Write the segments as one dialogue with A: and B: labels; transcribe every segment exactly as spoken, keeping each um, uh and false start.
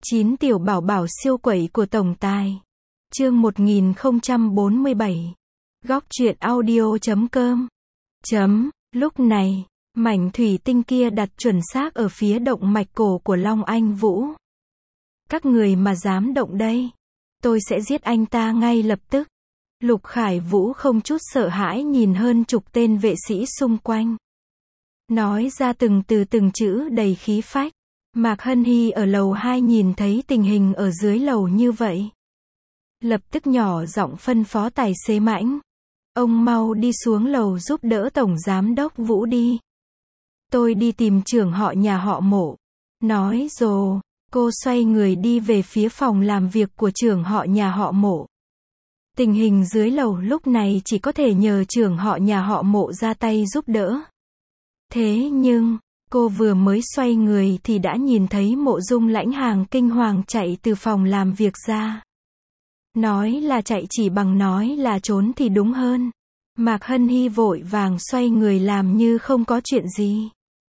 A: chín tiểu bảo bảo siêu quẩy của tổng tài. Chương một nghìn không trăm bốn mươi bảy. Góc truyện audio chấm com. Chấm, lúc này, mảnh thủy tinh kia đặt chuẩn xác ở phía động mạch cổ của Long Anh Vũ. Các người mà dám động đây, tôi sẽ giết anh ta ngay lập tức. Lục Khải Vũ không chút sợ hãi nhìn hơn chục tên vệ sĩ xung quanh. Nói ra từng từ từng chữ đầy khí phách. Mạc Hân Hy ở lầu hai nhìn thấy tình hình ở dưới lầu như vậy. Lập tức nhỏ giọng phân phó tài xế Mãnh. Ông mau đi xuống lầu giúp đỡ Tổng Giám đốc Vũ đi. Tôi đi tìm trưởng họ nhà họ Mộ. Nói rồi, cô xoay người đi về phía phòng làm việc của trưởng họ nhà họ Mộ. Tình hình dưới lầu lúc này chỉ có thể nhờ trưởng họ nhà họ Mộ ra tay giúp đỡ. Thế nhưng, cô vừa mới xoay người thì đã nhìn thấy Mộ Dung Lãnh Hàng kinh hoàng chạy từ phòng làm việc ra. Nói là chạy chỉ bằng nói là trốn thì đúng hơn. Mạc Hân Hy vội vàng xoay người làm như không có chuyện gì.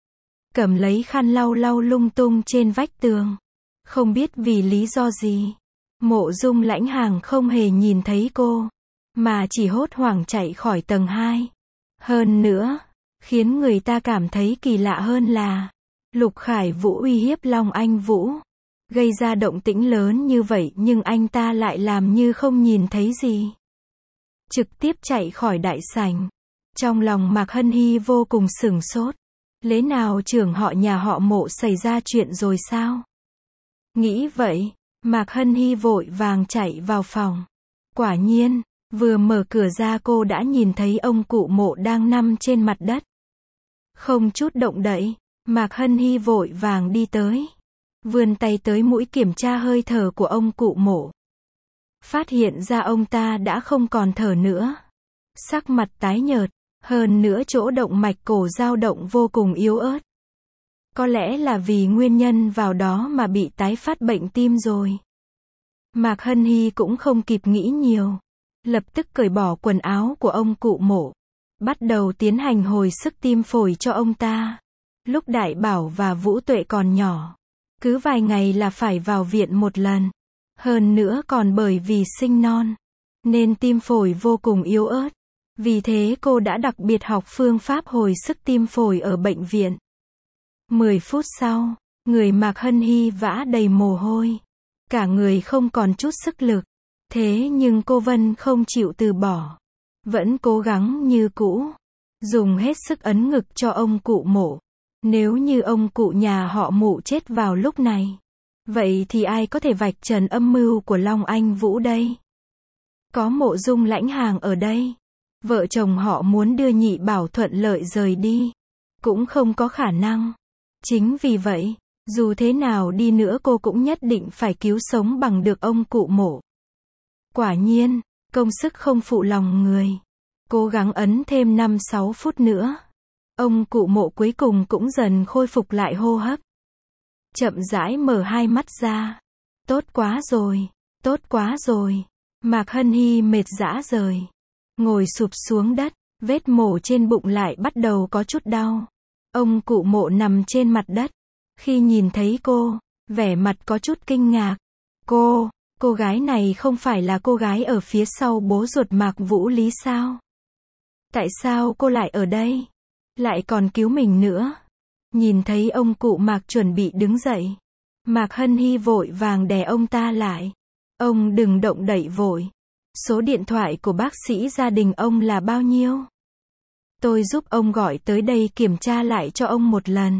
A: Cầm lấy khăn lau lau lung tung trên vách tường. Không biết vì lý do gì, Mộ Dung Lãnh Hàng không hề nhìn thấy cô, mà chỉ hốt hoảng chạy khỏi tầng hai. Hơn nữa, khiến người ta cảm thấy kỳ lạ hơn là, Lục Khải Vũ uy hiếp Long Anh Vũ, gây ra động tĩnh lớn như vậy nhưng anh ta lại làm như không nhìn thấy gì. Trực tiếp chạy khỏi đại sảnh. Trong lòng Mạc Hân Hy vô cùng sửng sốt. Lẽ nào trưởng họ nhà họ Mộ xảy ra chuyện rồi sao? Nghĩ vậy, Mạc Hân Hy vội vàng chạy vào phòng. Quả nhiên, vừa mở cửa ra cô đã nhìn thấy ông cụ Mộ đang nằm trên mặt đất. Không chút động đậy, Mạc Hân Hy vội vàng đi tới. Vươn tay tới mũi kiểm tra hơi thở của ông cụ Mộ. Phát hiện ra ông ta đã không còn thở nữa. Sắc mặt tái nhợt, hơn nữa chỗ động mạch cổ dao động vô cùng yếu ớt. Có lẽ là vì nguyên nhân vào đó mà bị tái phát bệnh tim rồi. Mạc Hân Hy cũng không kịp nghĩ nhiều. Lập tức cởi bỏ quần áo của ông cụ Mộ. Bắt đầu tiến hành hồi sức tim phổi cho ông ta. Lúc Đại Bảo và Vũ Tuệ còn nhỏ, cứ vài ngày là phải vào viện một lần. Hơn nữa còn bởi vì sinh non, nên tim phổi vô cùng yếu ớt. Vì thế cô đã đặc biệt học phương pháp hồi sức tim phổi ở bệnh viện. Mười phút sau, người Mạc Hân Hy vã đầy mồ hôi. Cả người không còn chút sức lực. Thế nhưng cô Vân không chịu từ bỏ. Vẫn cố gắng như cũ. Dùng hết sức ấn ngực cho ông cụ Mộ. Nếu như ông cụ nhà họ Mụ chết vào lúc này, vậy thì ai có thể vạch trần âm mưu của Long Anh Vũ đây? Có Mộ Dung Lãnh Hàng ở đây. Vợ chồng họ muốn đưa Nhị Bảo thuận lợi rời đi, cũng không có khả năng. Chính vì vậy, dù thế nào đi nữa cô cũng nhất định phải cứu sống bằng được ông cụ Mộ. Quả nhiên, công sức không phụ lòng người. Cố gắng ấn thêm năm sáu phút nữa. Ông cụ Mộ cuối cùng cũng dần khôi phục lại hô hấp. Chậm rãi mở hai mắt ra. Tốt quá rồi, tốt quá rồi. Mạc Hân Hy mệt rã rời. Ngồi sụp xuống đất, vết mổ trên bụng lại bắt đầu có chút đau. Ông cụ Mộ nằm trên mặt đất. Khi nhìn thấy cô, vẻ mặt có chút kinh ngạc. Cô, cô gái này không phải là cô gái ở phía sau bố ruột Mạc Vũ Lý sao? Tại sao cô lại ở đây? Lại còn cứu mình nữa? Nhìn thấy ông cụ Mạc chuẩn bị đứng dậy, Mạc Hân Hy vội vàng đè ông ta lại. Ông đừng động đậy vội. Số điện thoại của bác sĩ gia đình ông là bao nhiêu? Tôi giúp ông gọi tới đây kiểm tra lại cho ông một lần.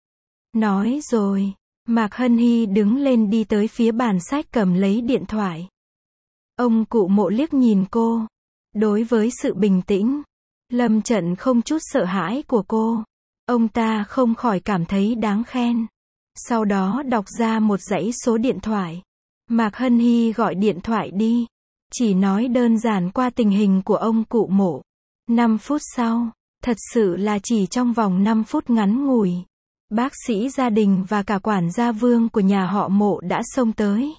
A: Nói rồi, Mạc Hân Hy đứng lên đi tới phía bàn sách cầm lấy điện thoại. Ông cụ Mộ liếc nhìn cô. Đối với sự bình tĩnh, lâm trận không chút sợ hãi của cô, ông ta không khỏi cảm thấy đáng khen. Sau đó đọc ra một dãy số điện thoại. Mạc Hân Hy gọi điện thoại đi. Chỉ nói đơn giản qua tình hình của ông cụ Mộ. năm phút sau, thật sự là chỉ trong vòng năm phút ngắn ngủi, bác sĩ gia đình và cả quản gia Vương của nhà họ Mộ đã xông tới.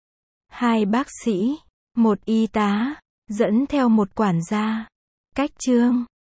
A: Hai bác sĩ, một y tá, dẫn theo một quản gia. Cách chương